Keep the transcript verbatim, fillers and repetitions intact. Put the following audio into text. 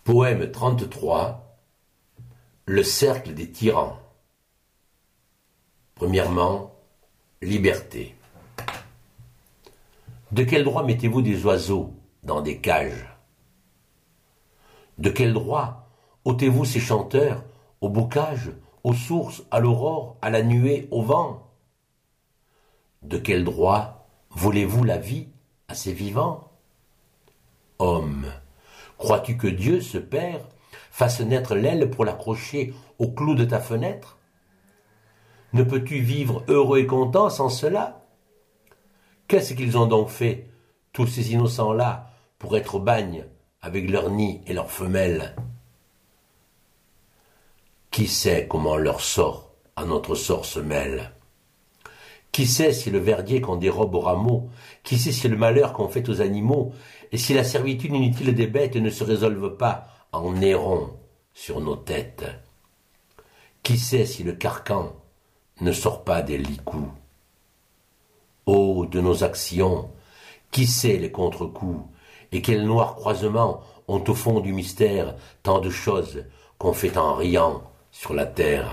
Poème trente-trois. Le cercle des tyrans. Premièrement, liberté. De quel droit mettez-vous des oiseaux dans des cages? De quel droit ôtez-vous ces chanteurs au bocage, aux sources, à l'aurore, à la nuée, au vent? De quel droit volez-vous la vie à ces vivants? Homme, crois-tu que Dieu, ce Père, fasse naître l'aile pour l'accrocher au clou de ta fenêtre? Ne peux-tu vivre heureux et content sans cela? Qu'est-ce qu'ils ont donc fait, tous ces innocents-là, pour être au bagne avec leurs nids et leurs femelles? Qui sait comment leur sort à notre sort se mêle? Qui sait si le verdier qu'on dérobe aux rameaux, qui sait si le malheur qu'on fait aux animaux, et si la servitude inutile des bêtes ne se résolve pas en néron sur nos têtes? Qui sait si le carcan ne sort pas des licous? Ô de nos actions, qui sait les contre-coups, et quels noirs croisements ont au fond du mystère tant de choses qu'on fait en riant sur la terre?